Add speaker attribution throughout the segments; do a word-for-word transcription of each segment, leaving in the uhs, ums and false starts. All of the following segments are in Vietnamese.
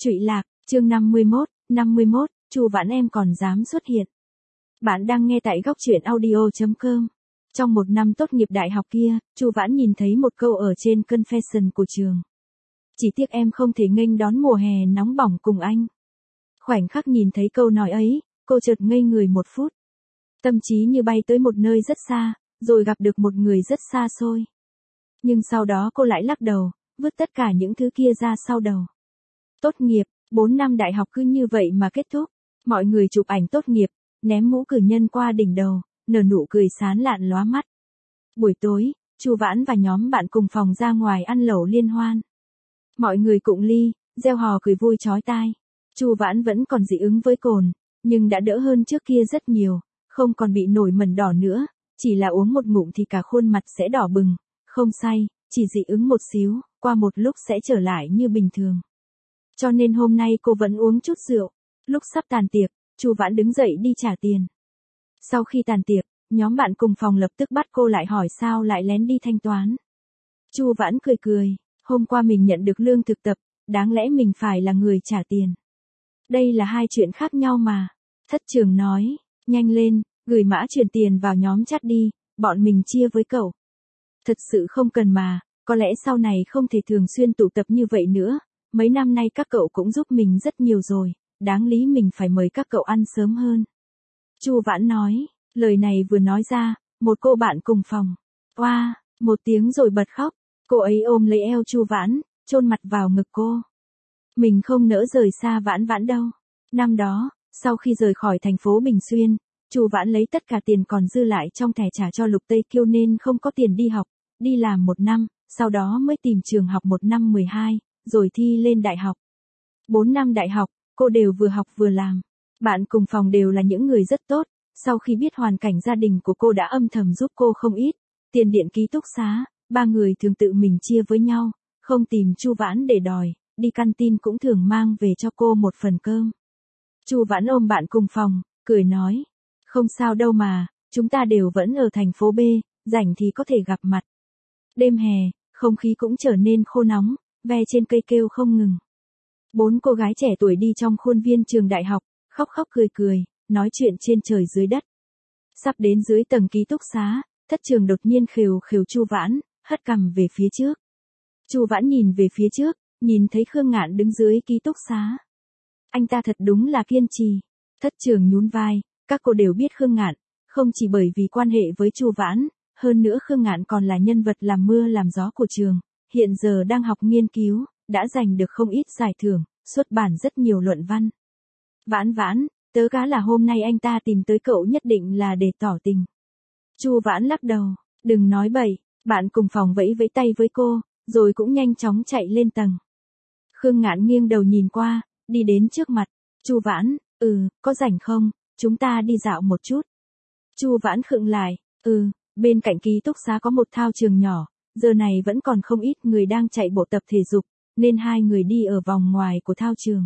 Speaker 1: Trụy lạc, chương năm mươi mốt, năm mươi mốt, Chu Vãn em còn dám xuất hiện. Bạn đang nghe tại góc truyện audio chấm com. Trong một năm tốt nghiệp đại học kia, Chu Vãn nhìn thấy một câu ở trên confession của trường. Chỉ tiếc em không thể nghênh đón mùa hè nóng bỏng cùng anh. Khoảnh khắc nhìn thấy câu nói ấy, cô chợt ngây người một phút. Tâm trí như bay tới một nơi rất xa, rồi gặp được một người rất xa xôi. Nhưng sau đó cô lại lắc đầu, vứt tất cả những thứ kia ra sau đầu. Tốt nghiệp, bốn năm đại học cứ như vậy mà kết thúc. Mọi người chụp ảnh tốt nghiệp, ném mũ cử nhân qua đỉnh đầu, nở nụ cười sán lạn lóa mắt. Buổi tối, Chu Vãn và nhóm bạn cùng phòng ra ngoài ăn lẩu liên hoan. Mọi người cụng ly, reo hò cười vui chói tai. Chu Vãn vẫn còn dị ứng với cồn, nhưng đã đỡ hơn trước kia rất nhiều, không còn bị nổi mẩn đỏ nữa, chỉ là uống một ngụm thì cả khuôn mặt sẽ đỏ bừng, không say, chỉ dị ứng một xíu, qua một lúc sẽ trở lại như bình thường. Cho nên hôm nay cô vẫn uống chút rượu. Lúc sắp tàn tiệc, Chu Vãn đứng dậy đi trả tiền. Sau khi tàn tiệc, nhóm bạn cùng phòng lập tức bắt cô lại hỏi sao lại lén đi thanh toán. Chu Vãn cười cười, hôm qua mình nhận được lương thực tập, đáng lẽ mình phải là người trả tiền. Đây là hai chuyện khác nhau mà. Thất trường nói, nhanh lên, gửi mã chuyển tiền vào nhóm chat đi, bọn mình chia với cậu. Thật sự không cần mà, có lẽ sau này không thể thường xuyên tụ tập như vậy nữa. Mấy năm nay các cậu cũng giúp mình rất nhiều rồi, đáng lý mình phải mời các cậu ăn sớm hơn. Chu Vãn nói, lời này vừa nói ra, một cô bạn cùng phòng, oa, wow, một tiếng rồi bật khóc, cô ấy ôm lấy eo Chu Vãn, chôn mặt vào ngực cô. Mình không nỡ rời xa Vãn Vãn đâu. Năm đó, sau khi rời khỏi thành phố Bình Xuyên, Chu Vãn lấy tất cả tiền còn dư lại trong thẻ trả cho Lục Tây Kiêu nên không có tiền đi học, đi làm một năm, sau đó mới tìm trường học một năm mười hai. Rồi thi lên đại học. Bốn năm đại học, cô đều vừa học vừa làm. Bạn cùng phòng đều là những người rất tốt, sau khi biết hoàn cảnh gia đình của cô đã âm thầm giúp cô không ít. Tiền điện ký túc xá, ba người thường tự mình chia với nhau, không tìm Chu Vãn để đòi, đi canteen cũng thường mang về cho cô một phần cơm. Chu Vãn ôm bạn cùng phòng, cười nói, không sao đâu mà, chúng ta đều vẫn ở thành phố B, rảnh thì có thể gặp mặt. Đêm hè, không khí cũng trở nên khô nóng. Ve trên cây kêu không ngừng. Bốn cô gái trẻ tuổi đi trong khuôn viên trường đại học, khóc khóc cười cười, nói chuyện trên trời dưới đất. Sắp đến dưới tầng ký túc xá, thất trường đột nhiên khều khều Chu Vãn, hất cằm về phía trước. Chu Vãn nhìn về phía trước, nhìn thấy Khương Ngạn đứng dưới ký túc xá. Anh ta thật đúng là kiên trì. Thất trường nhún vai, các cô đều biết Khương Ngạn, không chỉ bởi vì quan hệ với Chu Vãn, hơn nữa Khương Ngạn còn là nhân vật làm mưa làm gió của trường. Hiện giờ đang học nghiên cứu, đã giành được không ít giải thưởng, xuất bản rất nhiều luận văn. Vãn Vãn, tớ cá là hôm nay anh ta tìm tới cậu nhất định là để tỏ tình. Chu Vãn lắc đầu, đừng nói bậy, bạn cùng phòng vẫy vẫy tay với cô, rồi cũng nhanh chóng chạy lên tầng. Khương Ngạn nghiêng đầu nhìn qua, đi đến trước mặt. Chu Vãn, ừ, có rảnh không, chúng ta đi dạo một chút. Chu Vãn khựng lại, ừ, bên cạnh ký túc xá có một thao trường nhỏ. Giờ này vẫn còn không ít người đang chạy bộ tập thể dục, nên hai người đi ở vòng ngoài của thao trường.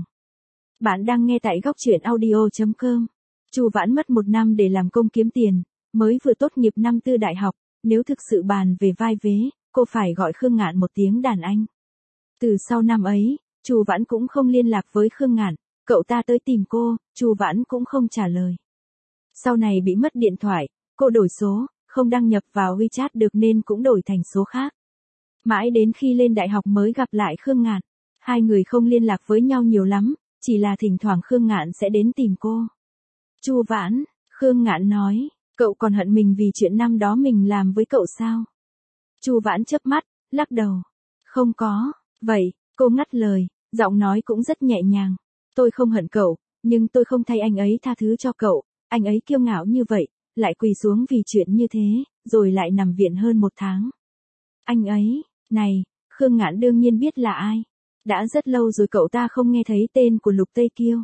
Speaker 1: Bạn đang nghe tại góc truyện audio chấm com. Chu Vãn mất một năm để làm công kiếm tiền, mới vừa tốt nghiệp năm tư đại học, nếu thực sự bàn về vai vế, cô phải gọi Khương Ngạn một tiếng đàn anh. Từ sau năm ấy, Chu Vãn cũng không liên lạc với Khương Ngạn, cậu ta tới tìm cô, Chu Vãn cũng không trả lời. Sau này bị mất điện thoại, cô đổi số. Không đăng nhập vào WeChat được nên cũng đổi thành số khác. Mãi đến khi lên đại học mới gặp lại Khương Ngạn. Hai người không liên lạc với nhau nhiều lắm, chỉ là thỉnh thoảng Khương Ngạn sẽ đến tìm cô. Chu Vãn, Khương Ngạn nói, cậu còn hận mình vì chuyện năm đó mình làm với cậu sao? Chu Vãn chớp mắt, lắc đầu. Không có, vậy, cô ngắt lời, giọng nói cũng rất nhẹ nhàng. Tôi không hận cậu, nhưng tôi không thay anh ấy tha thứ cho cậu, anh ấy kiêu ngạo như vậy. Lại quỳ xuống vì chuyện như thế, rồi lại nằm viện hơn một tháng. Anh ấy, này, Khương Ngạn đương nhiên biết là ai. Đã rất lâu rồi cậu ta không nghe thấy tên của Lục Tây Kiêu.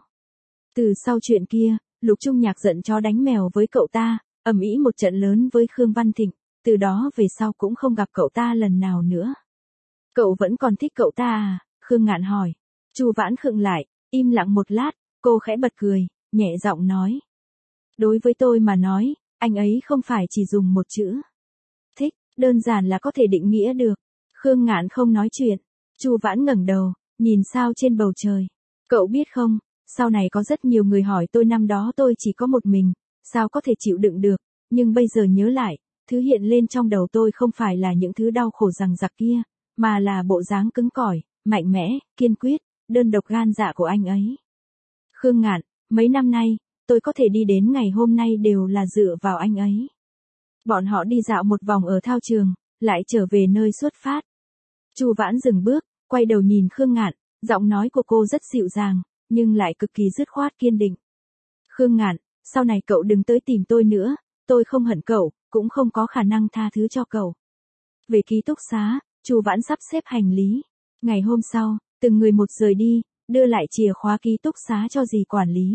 Speaker 1: Từ sau chuyện kia, Lục Trung Nhạc giận chó đánh mèo với cậu ta, ầm ĩ một trận lớn với Khương Văn Thịnh, từ đó về sau cũng không gặp cậu ta lần nào nữa. Cậu vẫn còn thích cậu ta à? Khương Ngạn hỏi. Chu Vãn khựng lại, im lặng một lát, cô khẽ bật cười, nhẹ giọng nói. Đối với tôi mà nói, anh ấy không phải chỉ dùng một chữ. Thích, đơn giản là có thể định nghĩa được. Khương Ngạn không nói chuyện. Chu Vãn ngẩng đầu, nhìn sao trên bầu trời. Cậu biết không, sau này có rất nhiều người hỏi tôi năm đó tôi chỉ có một mình, sao có thể chịu đựng được, nhưng bây giờ nhớ lại, thứ hiện lên trong đầu tôi không phải là những thứ đau khổ rằng giặc kia, mà là bộ dáng cứng cỏi, mạnh mẽ, kiên quyết, đơn độc gan dạ của anh ấy. Khương Ngạn, mấy năm nay, tôi có thể đi đến ngày hôm nay đều là dựa vào anh ấy. Bọn họ đi dạo một vòng ở thao trường, lại trở về nơi xuất phát. Chu Vãn dừng bước, quay đầu nhìn Khương Ngạn, giọng nói của cô rất dịu dàng, nhưng lại cực kỳ dứt khoát kiên định. Khương Ngạn, sau này cậu đừng tới tìm tôi nữa, tôi không hận cậu, cũng không có khả năng tha thứ cho cậu. Về ký túc xá, Chu Vãn sắp xếp hành lý. Ngày hôm sau, từng người một rời đi, đưa lại chìa khóa ký túc xá cho dì quản lý.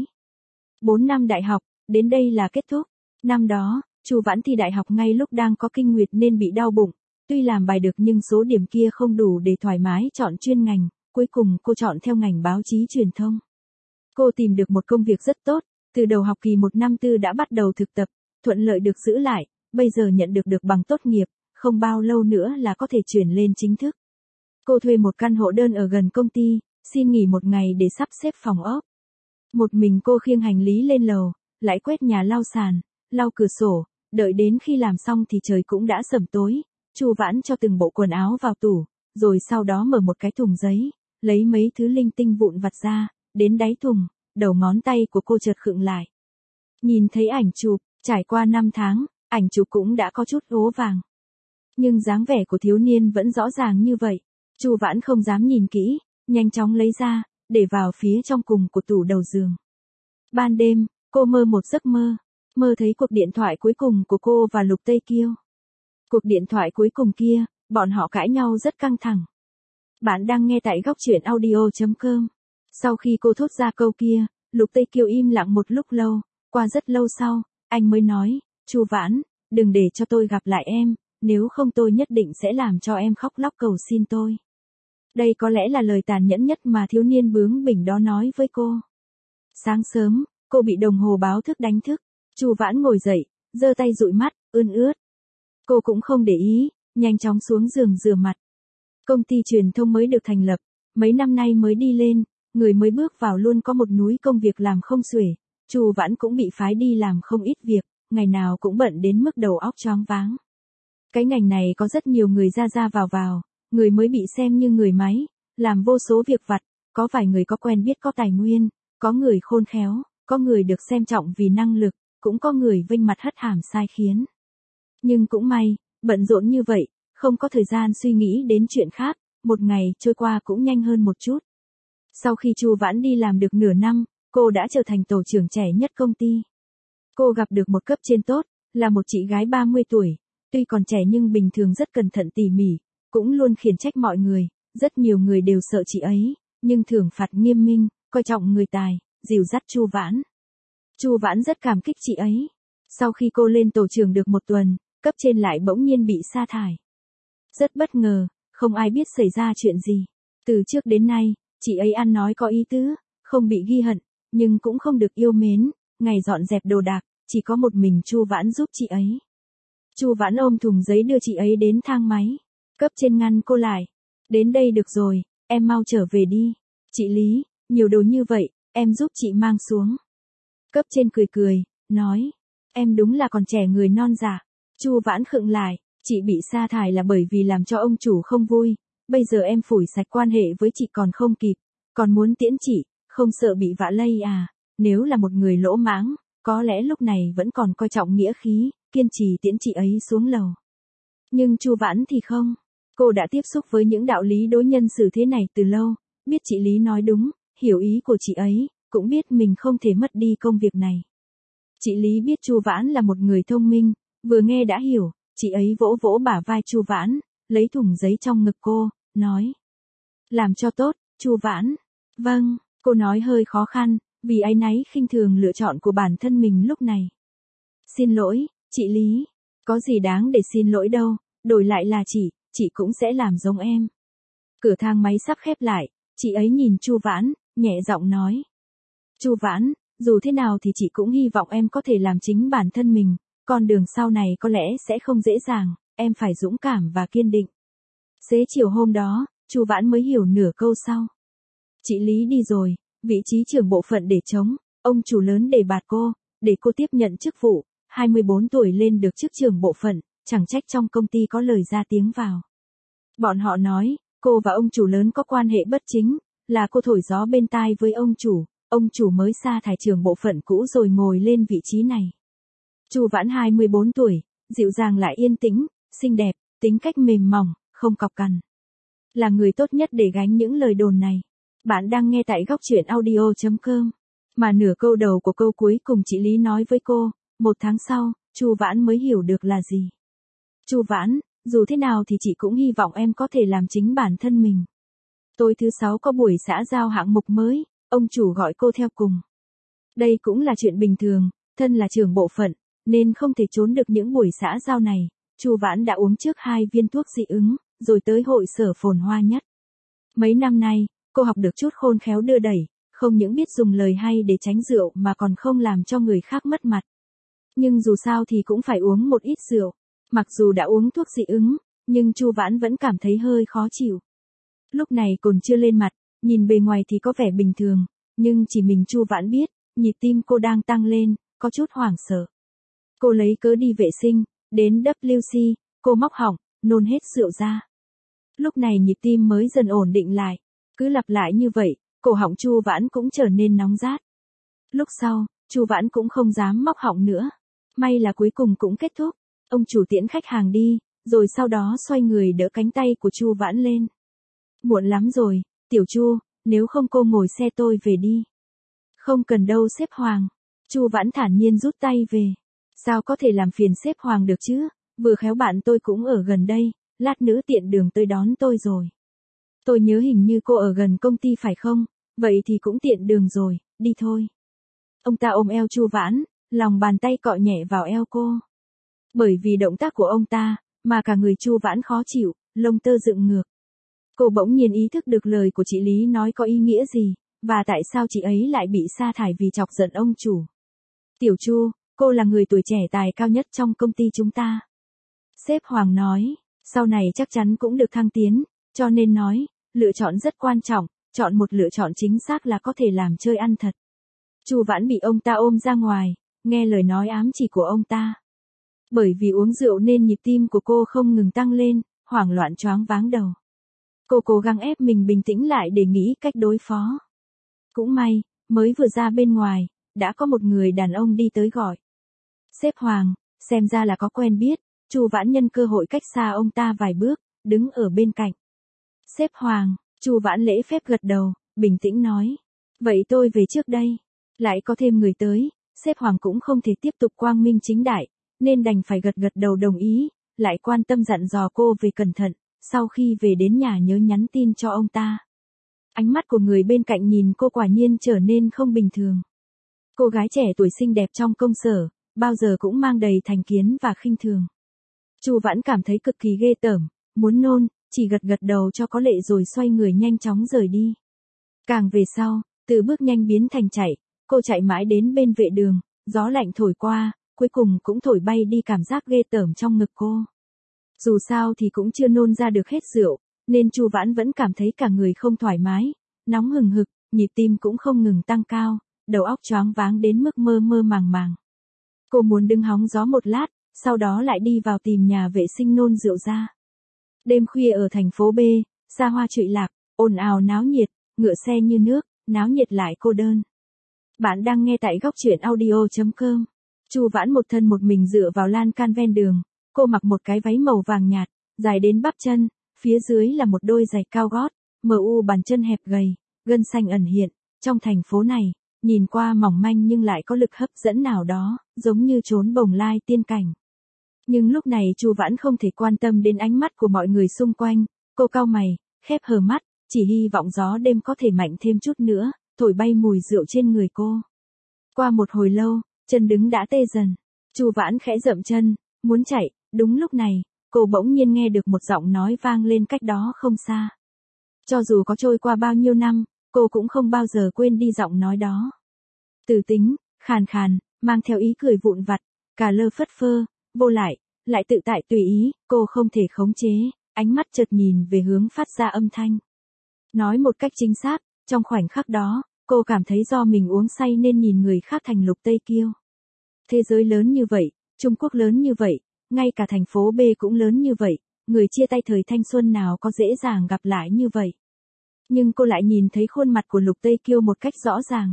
Speaker 1: Bốn năm đại học, đến đây là kết thúc. Năm đó, Chu Vãn thi đại học ngay lúc đang có kinh nguyệt nên bị đau bụng. Tuy làm bài được nhưng số điểm kia không đủ để thoải mái chọn chuyên ngành, cuối cùng cô chọn theo ngành báo chí truyền thông. Cô tìm được một công việc rất tốt, từ đầu học kỳ một năm tư đã bắt đầu thực tập, thuận lợi được giữ lại, bây giờ nhận được được bằng tốt nghiệp, không bao lâu nữa là có thể chuyển lên chính thức. Cô thuê một căn hộ đơn ở gần công ty, xin nghỉ một ngày để sắp xếp phòng ốc. Một mình cô khiêng hành lý lên lầu, lại quét nhà lau sàn, lau cửa sổ, đợi đến khi làm xong thì trời cũng đã sẩm tối. Chu Vãn cho từng bộ quần áo vào tủ, rồi sau đó mở một cái thùng giấy, lấy mấy thứ linh tinh vụn vặt ra, đến đáy thùng, đầu ngón tay của cô chợt khựng lại. Nhìn thấy ảnh chụp, trải qua năm tháng, ảnh chụp cũng đã có chút ố vàng. Nhưng dáng vẻ của thiếu niên vẫn rõ ràng như vậy. Chu Vãn không dám nhìn kỹ, nhanh chóng lấy ra, để vào phía trong cùng của tủ đầu giường. Ban đêm, cô mơ một giấc mơ, mơ thấy cuộc điện thoại cuối cùng của cô và Lục Tây Kiêu. Cuộc điện thoại cuối cùng kia, bọn họ cãi nhau rất căng thẳng. Bạn đang nghe tại góc truyện audio chấm com. Sau khi cô thốt ra câu kia, Lục Tây Kiêu im lặng một lúc lâu, qua rất lâu sau, anh mới nói, Chu Vãn, đừng để cho tôi gặp lại em, nếu không tôi nhất định sẽ làm cho em khóc lóc cầu xin tôi. Đây có lẽ là lời tàn nhẫn nhất mà thiếu niên bướng bỉnh đó nói với cô. Sáng sớm, cô bị đồng hồ báo thức đánh thức, Chu Vãn ngồi dậy, giơ tay dụi mắt, ươn ướt. Cô cũng không để ý, nhanh chóng xuống giường rửa mặt. Công ty truyền thông mới được thành lập, mấy năm nay mới đi lên, người mới bước vào luôn có một núi công việc làm không xuể. Chu Vãn cũng bị phái đi làm không ít việc, ngày nào cũng bận đến mức đầu óc choáng váng. Cái ngành này có rất nhiều người ra ra vào vào, người mới bị xem như người máy, làm vô số việc vặt, có vài người có quen biết có tài nguyên, có người khôn khéo, có người được xem trọng vì năng lực, cũng có người vênh mặt hất hàm sai khiến. Nhưng cũng may, bận rộn như vậy, không có thời gian suy nghĩ đến chuyện khác, một ngày trôi qua cũng nhanh hơn một chút. Sau khi Chu Vãn đi làm được nửa năm, cô đã trở thành tổ trưởng trẻ nhất công ty. Cô gặp được một cấp trên tốt, là một chị gái ba mươi tuổi, tuy còn trẻ nhưng bình thường rất cẩn thận tỉ mỉ, cũng luôn khiển trách mọi người, rất nhiều người đều sợ chị ấy, nhưng thưởng phạt nghiêm minh, coi trọng người tài, dìu dắt Chu Vãn. Chu Vãn rất cảm kích chị ấy. Sau khi cô lên tổ trưởng được một tuần, cấp trên lại bỗng nhiên bị sa thải. Rất bất ngờ, không ai biết xảy ra chuyện gì. Từ trước đến nay, chị ấy ăn nói có ý tứ, không bị ghi hận, nhưng cũng không được yêu mến, ngày dọn dẹp đồ đạc, chỉ có một mình Chu Vãn giúp chị ấy. Chu Vãn ôm thùng giấy đưa chị ấy đến thang máy. Cấp trên ngăn cô lại. Đến đây được rồi, em mau trở về đi. Chị Lý, nhiều đồ như vậy, em giúp chị mang xuống. Cấp trên cười cười, nói, em đúng là còn trẻ người non dạ. Chu Vãn khựng lại, chị bị sa thải là bởi vì làm cho ông chủ không vui. Bây giờ em phủi sạch quan hệ với chị còn không kịp, còn muốn tiễn chị, không sợ bị vạ lây à? Nếu là một người lỗ mãng, có lẽ lúc này vẫn còn coi trọng nghĩa khí, kiên trì tiễn chị ấy xuống lầu. Nhưng Chu Vãn thì không. Cô đã tiếp xúc với những đạo lý đối nhân xử thế này từ lâu, biết chị Lý nói đúng, hiểu ý của chị ấy, cũng biết mình không thể mất đi công việc này. Chị Lý biết Chu Vãn là một người thông minh, vừa nghe đã hiểu, chị ấy vỗ vỗ bả vai Chu Vãn, lấy thùng giấy trong ngực cô, nói. Làm cho tốt, Chu Vãn. Vâng, cô nói hơi khó khăn, vì áy náy khinh thường lựa chọn của bản thân mình lúc này. Xin lỗi, chị Lý, có gì đáng để xin lỗi đâu, đổi lại là chị, chị cũng sẽ làm giống em. Cửa thang máy sắp khép lại, chị ấy nhìn Chu Vãn, nhẹ giọng nói. Chu Vãn, dù thế nào thì chị cũng hy vọng em có thể làm chính bản thân mình, con đường sau này có lẽ sẽ không dễ dàng, em phải dũng cảm và kiên định. Xế chiều hôm đó, Chu Vãn mới hiểu nửa câu sau. Chị Lý đi rồi, vị trí trưởng bộ phận để trống, ông chủ lớn đề bạt cô, để cô tiếp nhận chức vụ, hai mươi bốn tuổi lên được chức trưởng bộ phận, chẳng trách trong công ty có lời ra tiếng vào. Bọn họ nói, cô và ông chủ lớn có quan hệ bất chính, là cô thổi gió bên tai với ông chủ, ông chủ mới sa thải trưởng bộ phận cũ rồi ngồi lên vị trí này. Chu Vãn hai mươi bốn tuổi, dịu dàng lại yên tĩnh, xinh đẹp, tính cách mềm mỏng, không cọc cằn. Là người tốt nhất để gánh những lời đồn này. Bạn đang nghe tại góc truyện audio chấm com. Mà nửa câu đầu của câu cuối cùng chị Lý nói với cô, một tháng sau, Chu Vãn mới hiểu được là gì. Chu Vãn, dù thế nào thì chị cũng hy vọng em có thể làm chính bản thân mình. Tối thứ sáu có buổi xã giao hạng mục mới, ông chủ gọi cô theo cùng. Đây cũng là chuyện bình thường, thân là trưởng bộ phận, nên không thể trốn được những buổi xã giao này. Chu Vãn đã uống trước hai viên thuốc dị ứng, rồi tới hội sở phồn hoa nhất. Mấy năm nay, cô học được chút khôn khéo đưa đẩy, không những biết dùng lời hay để tránh rượu mà còn không làm cho người khác mất mặt. Nhưng dù sao thì cũng phải uống một ít rượu. Mặc dù đã uống thuốc dị ứng, nhưng Chu Vãn vẫn cảm thấy hơi khó chịu. Lúc này cồn chưa lên mặt, nhìn bề ngoài thì có vẻ bình thường, nhưng chỉ mình Chu Vãn biết, nhịp tim cô đang tăng lên, có chút hoảng sợ. Cô lấy cớ đi vệ sinh, đến W C, cô móc họng, nôn hết rượu ra. Lúc này nhịp tim mới dần ổn định lại, cứ lặp lại như vậy, cổ họng Chu Vãn cũng trở nên nóng rát. Lúc sau, Chu Vãn cũng không dám móc họng nữa. May là cuối cùng cũng kết thúc. Ông chủ tiễn khách hàng đi, rồi sau đó xoay người đỡ cánh tay của Chu Vãn lên. Muộn lắm rồi, tiểu Chu, nếu không cô ngồi xe tôi về đi. Không cần đâu sếp Hoàng. Chu Vãn thản nhiên rút tay về. Sao có thể làm phiền sếp Hoàng được chứ, vừa khéo bạn tôi cũng ở gần đây, lát nữa tiện đường tới đón tôi rồi. Tôi nhớ hình như cô ở gần công ty phải không, vậy thì cũng tiện đường rồi, đi thôi. Ông ta ôm eo Chu Vãn, lòng bàn tay cọ nhẹ vào eo cô. Bởi vì động tác của ông ta, mà cả người Chu Vãn khó chịu, lông tơ dựng ngược. Cô bỗng nhiên ý thức được lời của chị Lý nói có ý nghĩa gì, và tại sao chị ấy lại bị sa thải vì chọc giận ông chủ. Tiểu Chu, cô là người tuổi trẻ tài cao nhất trong công ty chúng ta. Sếp Hoàng nói, sau này chắc chắn cũng được thăng tiến, cho nên nói, lựa chọn rất quan trọng, chọn một lựa chọn chính xác là có thể làm chơi ăn thật. Chu Vãn bị ông ta ôm ra ngoài, nghe lời nói ám chỉ của ông ta. Bởi vì uống rượu nên nhịp tim của cô không ngừng tăng lên, hoảng loạn choáng váng đầu. Cô cố gắng ép mình bình tĩnh lại để nghĩ cách đối phó. Cũng may, mới vừa ra bên ngoài, đã có một người đàn ông đi tới gọi. Sếp Hoàng, xem ra là có quen biết. Chu Vãn nhân cơ hội cách xa ông ta vài bước, đứng ở bên cạnh. Sếp Hoàng, Chu Vãn lễ phép gật đầu, bình tĩnh nói. Vậy tôi về trước đây. Lại có thêm người tới, sếp Hoàng cũng không thể tiếp tục quang minh chính đại, nên đành phải gật gật đầu đồng ý, lại quan tâm dặn dò cô về cẩn thận, sau khi về đến nhà nhớ nhắn tin cho ông ta. Ánh mắt của người bên cạnh nhìn cô quả nhiên trở nên không bình thường. Cô gái trẻ tuổi xinh đẹp trong công sở, bao giờ cũng mang đầy thành kiến và khinh thường. Chu Vãn cảm thấy cực kỳ ghê tởm, muốn nôn, chỉ gật gật đầu cho có lệ rồi xoay người nhanh chóng rời đi. Càng về sau, từ bước nhanh biến thành chạy, cô chạy mãi đến bên vệ đường, gió lạnh thổi qua, cuối cùng cũng thổi bay đi cảm giác ghê tởm trong ngực cô. Dù sao thì cũng chưa nôn ra được hết rượu, nên Chu Vãn vẫn cảm thấy cả người không thoải mái, nóng hừng hực, nhịp tim cũng không ngừng tăng cao, đầu óc choáng váng đến mức mơ mơ màng màng. Cô muốn đứng hóng gió một lát, sau đó lại đi vào tìm nhà vệ sinh nôn rượu ra. Đêm khuya ở thành phố B, xa hoa trụy lạc, ồn ào náo nhiệt, ngựa xe như nước, náo nhiệt lại cô đơn. Bạn đang nghe tại góc truyện audio chấm com. Chu Vãn một thân một mình dựa vào lan can ven đường, cô mặc một cái váy màu vàng nhạt, dài đến bắp chân, phía dưới là một đôi giày cao gót, mờ u bàn chân hẹp gầy, gân xanh ẩn hiện, trong thành phố này, nhìn qua mỏng manh nhưng lại có lực hấp dẫn nào đó, giống như trốn bồng lai tiên cảnh. Nhưng lúc này Chu Vãn không thể quan tâm đến ánh mắt của mọi người xung quanh, cô cau mày, khép hờ mắt, chỉ hy vọng gió đêm có thể mạnh thêm chút nữa, thổi bay mùi rượu trên người cô. Qua một hồi lâu, chân đứng đã tê dần, Chu Vãn khẽ dậm chân, muốn chạy, đúng lúc này, cô bỗng nhiên nghe được một giọng nói vang lên cách đó không xa. Cho dù có trôi qua bao nhiêu năm, cô cũng không bao giờ quên đi giọng nói đó. Từ tính, khàn khàn, mang theo ý cười vụn vặt, cà lơ phất phơ, vô lại, lại tự tại tùy ý, cô không thể khống chế, ánh mắt chợt nhìn về hướng phát ra âm thanh. Nói một cách chính xác, trong khoảnh khắc đó, Cô cảm thấy do mình uống say nên nhìn người khác thành Lục Tây Kiêu. Thế giới lớn như vậy, Trung Quốc lớn như vậy, ngay cả thành phố B cũng lớn như vậy, người chia tay thời thanh xuân nào có dễ dàng gặp lại như vậy. Nhưng cô lại nhìn thấy khuôn mặt của Lục Tây Kiêu một cách rõ ràng.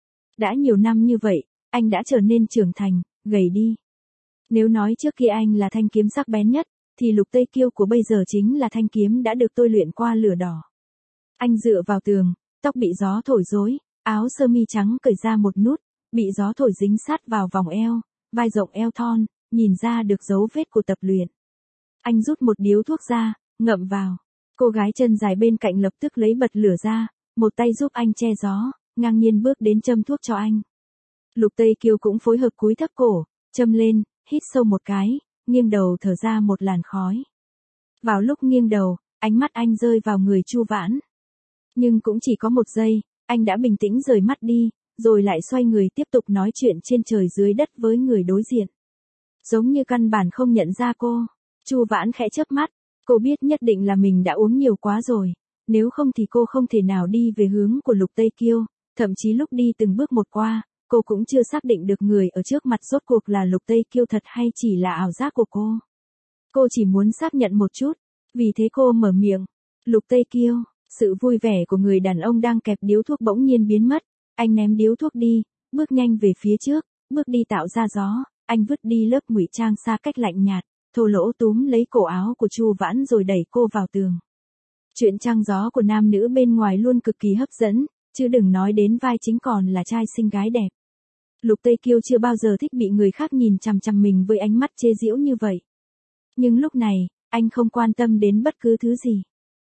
Speaker 1: Đã nhiều năm như vậy, anh đã trở nên trưởng thành, gầy đi. Nếu nói trước kia anh là thanh kiếm sắc bén nhất, thì Lục Tây Kiêu của bây giờ chính là thanh kiếm đã được tôi luyện qua lửa đỏ. Anh dựa vào tường, tóc bị gió thổi rối, áo sơ mi trắng cởi ra một nút, bị gió thổi dính sát vào vòng eo, vai rộng eo thon, nhìn ra được dấu vết của tập luyện. Anh rút một điếu thuốc ra, ngậm vào. Cô gái chân dài bên cạnh lập tức lấy bật lửa ra, một tay giúp anh che gió, ngang nhiên bước đến châm thuốc cho anh. Lục Tây Kiêu cũng phối hợp cúi thấp cổ, châm lên, hít sâu một cái, nghiêng đầu thở ra một làn khói. Vào lúc nghiêng đầu, ánh mắt anh rơi vào người Chu Vãn. Nhưng cũng chỉ có một giây, anh đã bình tĩnh rời mắt đi, rồi lại xoay người tiếp tục nói chuyện trên trời dưới đất với người đối diện. Giống như căn bản không nhận ra cô. Chu Vãn khẽ chớp mắt, cô biết nhất định là mình đã uống nhiều quá rồi, nếu không thì cô không thể nào đi về hướng của Lục Tây Kiêu, thậm chí lúc đi từng bước một qua, cô cũng chưa xác định được người ở trước mặt rốt cuộc là Lục Tây Kiêu thật hay chỉ là ảo giác của cô. Cô chỉ muốn xác nhận một chút, vì thế cô mở miệng. Lục Tây Kiêu, sự vui vẻ của người đàn ông đang kẹp điếu thuốc bỗng nhiên biến mất, anh ném điếu thuốc đi, bước nhanh về phía trước, bước đi tạo ra gió, anh vứt đi lớp ngụy trang xa cách lạnh nhạt, thô lỗ túm lấy cổ áo của Chu Vãn rồi đẩy cô vào tường. Chuyện trăng gió của nam nữ bên ngoài luôn cực kỳ hấp dẫn, chứ đừng nói đến vai chính còn là trai xinh gái đẹp. Lục Tây Kiêu chưa bao giờ thích bị người khác nhìn chằm chằm mình với ánh mắt chế giễu như vậy. Nhưng lúc này, anh không quan tâm đến bất cứ thứ gì.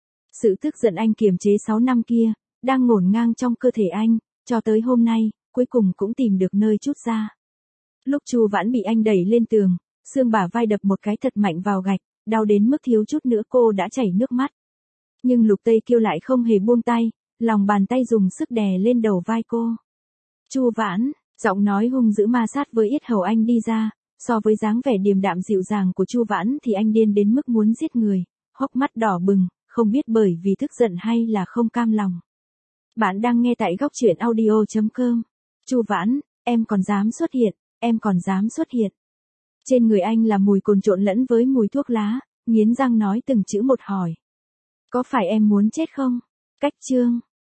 Speaker 1: Sự tức giận anh kiềm chế sáu năm kia, đang ngổn ngang trong cơ thể anh, cho tới hôm nay, cuối cùng cũng tìm được nơi trút ra. Lúc Chu Vãn bị anh đẩy lên tường, xương bả vai đập một cái thật mạnh vào gạch, đau đến mức thiếu chút nữa cô đã chảy nước mắt. Nhưng Lục Tây Kiêu lại không hề buông tay, lòng bàn tay dùng sức đè lên đầu vai cô. Chu Vãn, giọng nói hung dữ ma sát với yết hầu anh đi ra, so với dáng vẻ điềm đạm dịu dàng của Chu Vãn thì anh điên đến mức muốn giết người, hốc mắt đỏ bừng, không biết bởi vì tức giận hay là không cam lòng. Bạn đang nghe tại góc truyện audio chấm com. Chu Vãn, em còn dám xuất hiện, em còn dám xuất hiện. Trên người anh là mùi cồn trộn lẫn với mùi thuốc lá, nghiến răng nói từng chữ một hỏi. Có phải em muốn chết không? Cách chương.